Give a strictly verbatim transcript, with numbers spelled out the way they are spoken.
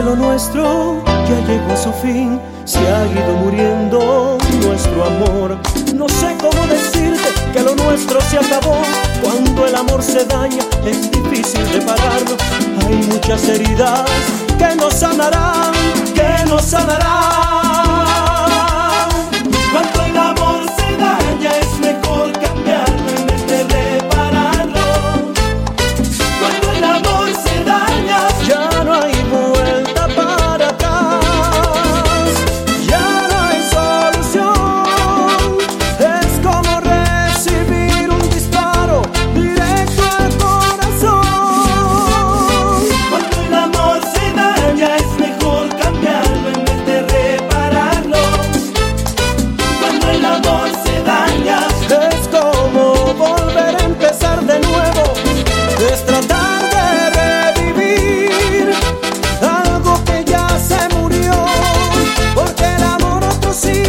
lo nuestro ya llegó a su fin, se ha ido muriendo nuestro amor. No sé cómo decirte que lo nuestro se acabó. Cuando el amor se daña es difícil repararlo. Hay muchas heridas que no sanarán, que no sanarán. Cuando el amor se daña es mejor cambiarlo en vez de repararlo. Cuando el amor se daña ya no hay vuelta para atrás, ya no hay solución. Es como recibir un disparo directo al corazón. Cuando el amor se daña es mejor cambiarlo en vez de repararlo. Cuando el amor se daña es como volver a empezar de nuevo, es tratar de revivir algo que ya se murió, porque el amor otro sí